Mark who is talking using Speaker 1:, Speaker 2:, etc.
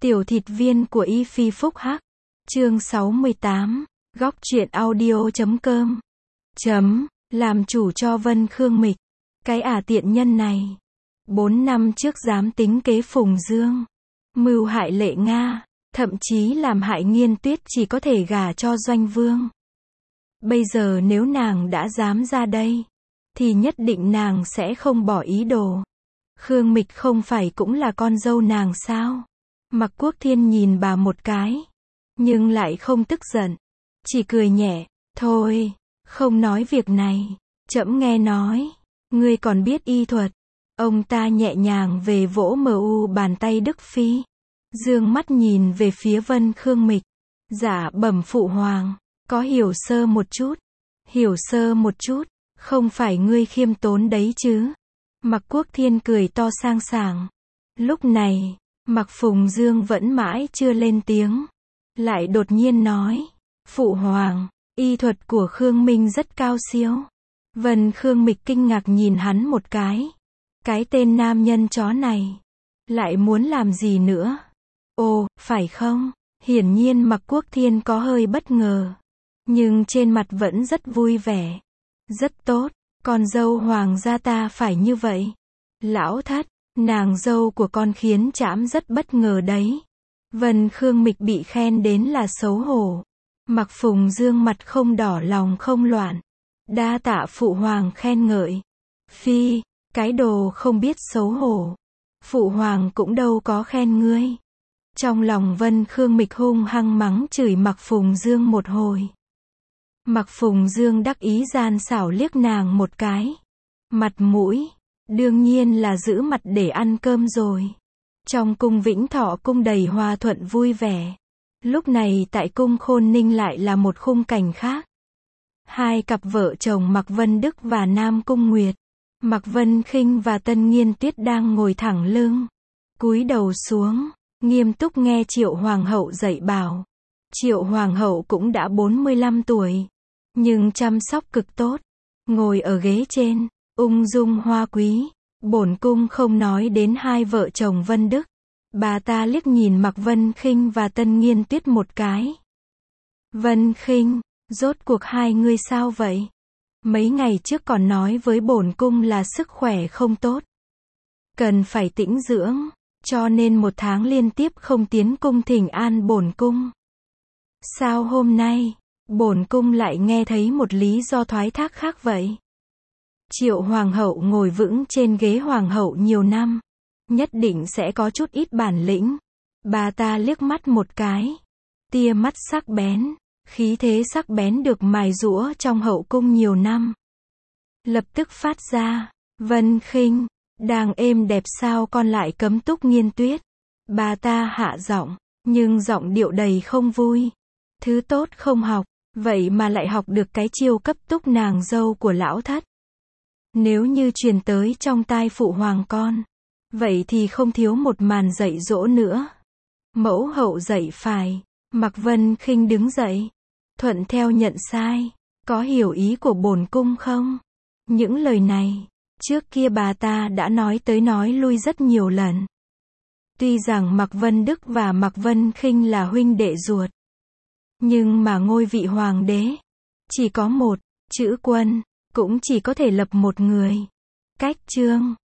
Speaker 1: Tiểu thịt viên của Y Phi Phúc Hắc. Chương 68. Góc truyện audio.com. Làm chủ cho Vân Khương Mịch. Cái tiện nhân này. 4 năm trước dám tính kế Phùng Dương. Mưu hại Lệ Nga. Thậm chí làm hại Nghiên Tuyết chỉ có thể gả cho Doanh Vương. Bây giờ nếu nàng đã dám ra đây, thì nhất định nàng sẽ không bỏ ý đồ. Khương Mịch không phải cũng là con dâu nàng sao? Mặc Quốc Thiên nhìn bà một cái, nhưng lại không tức giận, chỉ cười nhẹ, thôi, không nói việc này, trẫm nghe nói, ngươi còn biết y thuật. Ông ta nhẹ nhàng về vỗ bàn tay Đức Phi, dương mắt nhìn về phía Vân Khương Mịch, dạ bẩm phụ hoàng, có hiểu sơ một chút, không phải ngươi khiêm tốn đấy chứ. Mặc Quốc Thiên cười to sang sảng. Lúc này, Mặc Phùng Dương vẫn mãi chưa lên tiếng, lại đột nhiên nói, phụ hoàng, y thuật của Khương Minh rất cao siêu. Vân Khương Mịch kinh ngạc nhìn hắn một cái tên nam nhân chó này, lại muốn làm gì nữa? Ồ, phải không? Hiển nhiên Mặc Quốc Thiên có hơi bất ngờ, nhưng trên mặt vẫn rất vui vẻ. Rất tốt, con dâu hoàng gia ta phải như vậy. Lão thất, nàng dâu của con khiến trẫm rất bất ngờ đấy. Vân Khương Mịch bị khen đến là xấu hổ. Mặc Phùng Dương mặt không đỏ lòng không loạn. Đa tạ phụ hoàng khen ngợi. Phi, cái đồ không biết xấu hổ. Phụ hoàng cũng đâu có khen ngươi. Trong lòng Vân Khương Mịch hung hăng mắng chửi Mặc Phùng Dương một hồi. Mặc Phùng Dương đắc ý gian xảo liếc nàng một cái. Mặt mũi, đương nhiên là giữ mặt để ăn cơm rồi. Trong cung Vĩnh Thọ cung đầy hòa thuận vui vẻ. Lúc này tại cung Khôn Ninh lại là một khung cảnh khác. Hai cặp vợ chồng Mạc Vân Đức và Nam Cung Nguyệt, Mạc Vân Khinh và Tân Nghiên Tuyết đang ngồi thẳng lưng, cúi đầu xuống, nghiêm túc nghe Triệu Hoàng hậu dạy bảo. Triệu Hoàng hậu cũng đã 45 tuổi, nhưng chăm sóc cực tốt, ngồi ở ghế trên, ung dung hoa quý. Bổn cung không nói đến hai vợ chồng Vân Đức. Bà ta liếc nhìn Mạc Vân Khinh và Tân Nghiên Tuyết một cái. Vân Khinh, rốt cuộc hai ngươi sao vậy? Mấy ngày trước còn nói với bổn cung là sức khỏe không tốt, cần phải tĩnh dưỡng, cho nên 1 tháng liên tiếp không tiến cung thỉnh an bổn cung. Sao hôm nay, bổn cung lại nghe thấy một lý do thoái thác khác vậy? Triệu Hoàng hậu ngồi vững trên ghế Hoàng hậu nhiều năm, nhất định sẽ có chút ít bản lĩnh. Bà ta liếc mắt một cái, tia mắt sắc bén, khí thế sắc bén được mài giũa trong hậu cung nhiều năm, lập tức phát ra. Vân Khinh, đang êm đẹp sao con lại cấm túc Nghiên Tuyết? Bà ta hạ giọng, nhưng giọng điệu đầy không vui. Thứ tốt không học, vậy mà lại học được cái chiêu cấp túc nàng dâu của lão thất. Nếu như truyền tới trong tai phụ hoàng con, vậy thì không thiếu một màn dạy dỗ nữa. Mẫu hậu dạy phải. Mạc Vân Khinh đứng dậy, thuận theo nhận sai. Có hiểu ý của bổn cung không? Những lời này, trước kia bà ta đã nói tới nói lui rất nhiều lần. Tuy rằng Mạc Vân Đức và Mạc Vân Khinh là huynh đệ ruột, nhưng mà ngôi vị hoàng đế chỉ có một, chữ quân cũng chỉ có thể lập một người. Cách chương